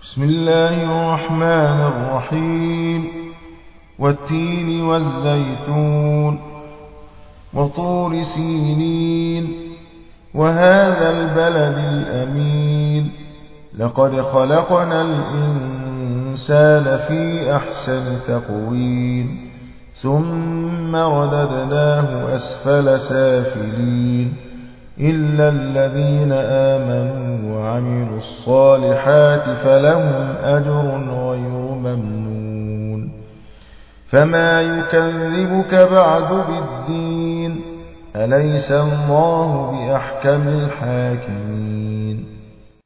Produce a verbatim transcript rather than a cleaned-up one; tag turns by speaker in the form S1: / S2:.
S1: بسم الله الرحمن الرحيم والتين والزيتون وطور سينين وهذا البلد الأمين لقد خلقنا الإنسان في أحسن تقويم ثم رددناه أسفل سافلين إلا الذين آمنوا وعملوا الصالحات فلهم أجر غير ممنون فما يكذبك بعد بالدين أليس الله بأحكم الحاكمين